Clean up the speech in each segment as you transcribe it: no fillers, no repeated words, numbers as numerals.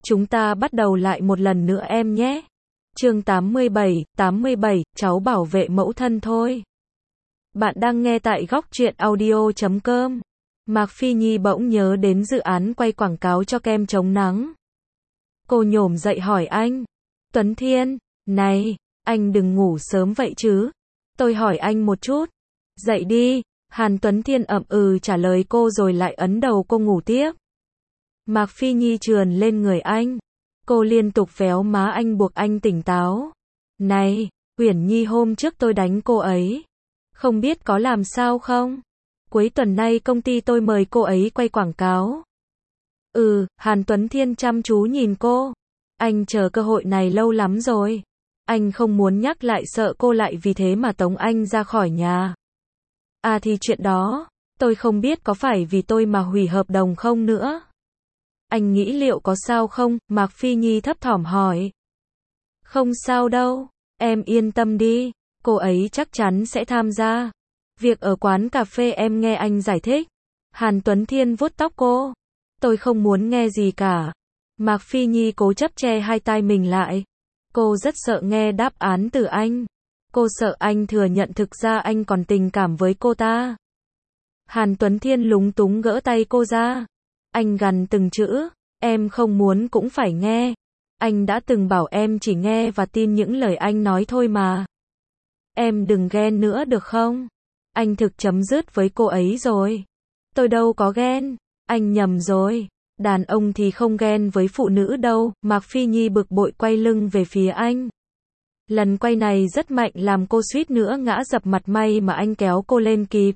Chúng ta bắt đầu lại một lần nữa em nhé. Chương 87, cháu bảo vệ mẫu thân thôi. Bạn đang nghe tại góc truyện audio.com. Mạc Phi Nhi bỗng nhớ đến dự án quay quảng cáo cho kem chống nắng. Cô nhổm dậy hỏi anh. Tuấn Thiên, này, anh đừng ngủ sớm vậy chứ. Tôi hỏi anh một chút. Dậy đi. Hàn Tuấn Thiên ậm ừ trả lời cô rồi lại ấn đầu cô ngủ tiếp. Mạc Phi Nhi trườn lên người anh. Cô liên tục véo má anh buộc anh tỉnh táo. Này, Uyển Nhi hôm trước tôi đánh cô ấy. Không biết có làm sao không? Cuối tuần nay công ty tôi mời cô ấy quay quảng cáo. Hàn Tuấn Thiên chăm chú nhìn cô. Anh chờ cơ hội này lâu lắm rồi. Anh không muốn nhắc lại sợ cô lại vì thế mà tống anh ra khỏi nhà. À thì chuyện đó, tôi không biết có phải vì tôi mà hủy hợp đồng không nữa. Anh nghĩ liệu có sao không? Mạc Phi Nhi thấp thỏm hỏi. Không sao đâu, em yên tâm đi, cô ấy chắc chắn sẽ tham gia. Việc ở quán cà phê em nghe anh giải thích. Hàn Tuấn Thiên vuốt tóc cô. Tôi không muốn nghe gì cả. Mạc Phi Nhi cố chấp che hai tai mình lại. Cô rất sợ nghe đáp án từ anh. Cô sợ anh thừa nhận thực ra anh còn tình cảm với cô ta. Hàn Tuấn Thiên lúng túng gỡ tay cô ra. Anh gằn từng chữ, em không muốn cũng phải nghe. Anh đã từng bảo em chỉ nghe và tin những lời anh nói thôi mà. Em đừng ghen nữa được không? Anh thực chấm dứt với cô ấy rồi. Tôi đâu có ghen, anh nhầm rồi. Đàn ông thì không ghen với phụ nữ đâu. Mạc Phi Nhi bực bội quay lưng về phía anh. Lần quay này rất mạnh làm cô suýt nữa ngã dập mặt, may mà anh kéo cô lên kịp.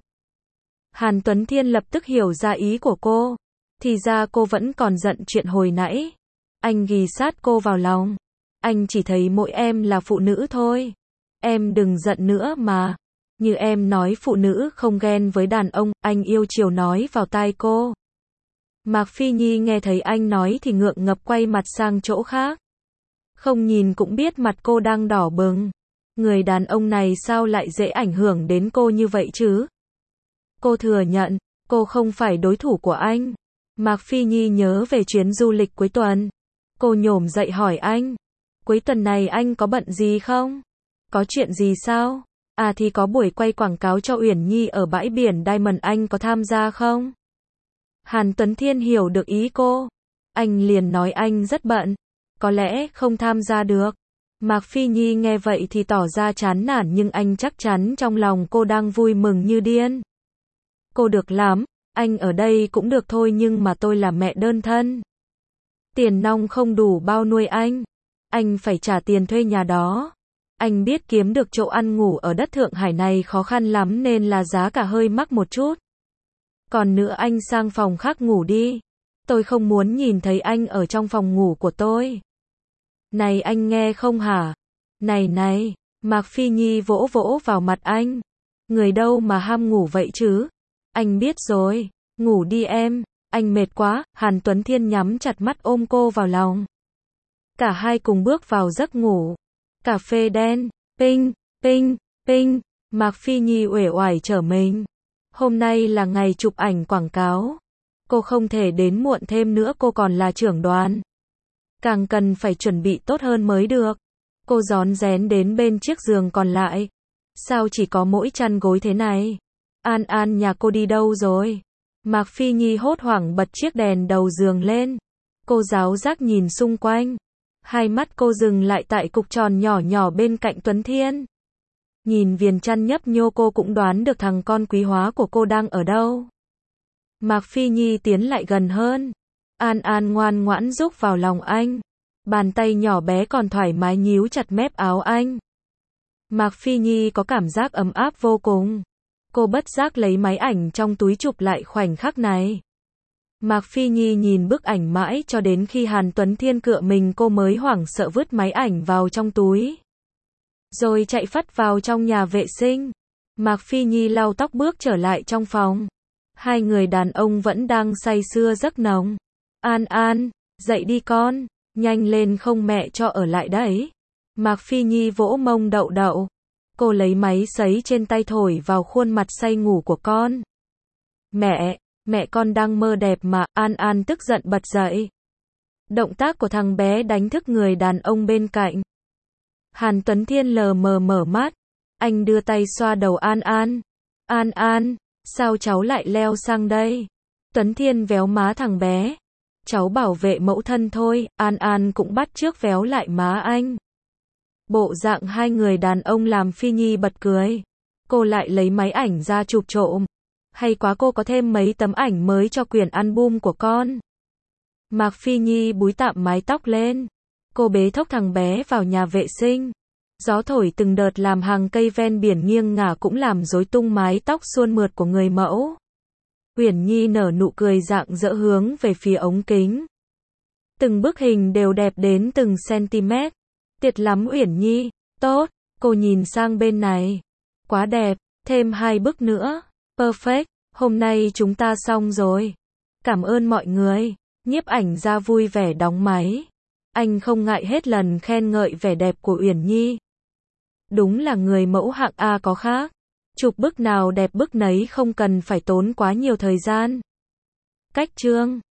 Hàn Tuấn Thiên lập tức hiểu ra ý của cô. Thì ra cô vẫn còn giận chuyện hồi nãy. Anh ghì sát cô vào lòng. Anh chỉ thấy mỗi em là phụ nữ thôi. Em đừng giận nữa mà. Như em nói phụ nữ không ghen với đàn ông, anh yêu chiều nói vào tai cô. Mạc Phi Nhi nghe thấy anh nói thì ngượng ngập quay mặt sang chỗ khác. Không nhìn cũng biết mặt cô đang đỏ bừng. Người đàn ông này sao lại dễ ảnh hưởng đến cô như vậy chứ? Cô thừa nhận, cô không phải đối thủ của anh. Mạc Phi Nhi nhớ về chuyến du lịch cuối tuần. Cô nhổm dậy hỏi anh. Cuối tuần này anh có bận gì không? Có chuyện gì sao? À thì có buổi quay quảng cáo cho Uyển Nhi ở bãi biển Diamond, anh có tham gia không? Hàn Tuấn Thiên hiểu được ý cô. Anh liền nói anh rất bận. Có lẽ không tham gia được. Mạc Phi Nhi nghe vậy thì tỏ ra chán nản, nhưng anh chắc chắn trong lòng cô đang vui mừng như điên. Cô được lắm. Anh ở đây cũng được thôi, nhưng mà tôi là mẹ đơn thân. Tiền nong không đủ bao nuôi anh. Anh phải trả tiền thuê nhà đó. Anh biết kiếm được chỗ ăn ngủ ở đất Thượng Hải này khó khăn lắm nên là giá cả hơi mắc một chút. Còn nữa anh sang phòng khác ngủ đi. Tôi không muốn nhìn thấy anh ở trong phòng ngủ của tôi. Này anh nghe không hả? Này, Mạc Phi Nhi vỗ vỗ vào mặt anh. Người đâu mà ham ngủ vậy chứ? Anh biết rồi, ngủ đi em, anh mệt quá. Hàn Tuấn Thiên nhắm chặt mắt ôm cô vào lòng. Cả hai cùng bước vào giấc ngủ. Cà phê đen, ping, Mạc Phi Nhi uể oải trở mình. Hôm nay là ngày chụp ảnh quảng cáo. Cô không thể đến muộn thêm nữa, cô còn là trưởng đoàn. Càng cần phải chuẩn bị tốt hơn mới được. Cô rón rén đến bên chiếc giường còn lại. Sao chỉ có mỗi chăn gối thế này? An nhà cô đi đâu rồi? Mạc Phi Nhi hốt hoảng bật chiếc đèn đầu giường lên. Cô giáo giác nhìn xung quanh. Hai mắt cô dừng lại tại cục tròn nhỏ nhỏ bên cạnh Tuấn Thiên. Nhìn viền chăn nhấp nhô cô cũng đoán được thằng con quý hóa của cô đang ở đâu. Mạc Phi Nhi tiến lại gần hơn. An ngoan ngoãn rúc vào lòng anh. Bàn tay nhỏ bé còn thoải mái nhíu chặt mép áo anh. Mạc Phi Nhi có cảm giác ấm áp vô cùng. Cô bất giác lấy máy ảnh trong túi chụp lại khoảnh khắc này. Mạc Phi Nhi nhìn bức ảnh mãi cho đến khi Hàn Tuấn Thiên cựa mình cô mới hoảng sợ vứt máy ảnh vào trong túi. Rồi chạy phắt vào trong nhà vệ sinh. Mạc Phi Nhi lau tóc bước trở lại trong phòng. Hai người đàn ông vẫn đang say sưa giấc nồng. An, dậy đi con, nhanh lên không mẹ cho ở lại đấy. Mạc Phi Nhi vỗ mông Đậu. Cô lấy máy sấy trên tay thổi vào khuôn mặt say ngủ của con. Mẹ con đang mơ đẹp mà. An tức giận bật dậy. Động tác của thằng bé đánh thức người đàn ông bên cạnh. Hàn Tuấn Thiên lờ mờ mở mắt. Anh đưa tay xoa đầu An An. An An, sao cháu lại leo sang đây? Tuấn Thiên véo má thằng bé. Cháu bảo vệ mẫu thân thôi. An An cũng bắt chước véo lại má anh. Bộ dạng hai người đàn ông làm Phi Nhi bật cười. Cô lại lấy máy ảnh ra chụp trộm. Hay quá, cô có thêm mấy tấm ảnh mới cho quyển album của con. Mạc Phi Nhi búi tạm mái tóc lên. Cô bế thốc thằng bé vào nhà vệ sinh. Gió thổi từng đợt làm hàng cây ven biển nghiêng ngả cũng làm rối tung mái tóc suôn mượt của người mẫu. Uyển Nhi nở nụ cười rạng rỡ hướng về phía ống kính. Từng bức hình đều đẹp đến từng cm. Tuyệt lắm Uyển Nhi. Tốt, cô nhìn sang bên này. Quá đẹp, thêm 2 bức nữa. Perfect, hôm nay chúng ta xong rồi. Cảm ơn mọi người. Nhiếp ảnh ra vui vẻ đóng máy. Anh không ngại hết lần khen ngợi vẻ đẹp của Uyển Nhi. Đúng là người mẫu hạng A có khác. Chụp bức nào đẹp bức nấy, không cần phải tốn quá nhiều thời gian. Cách chương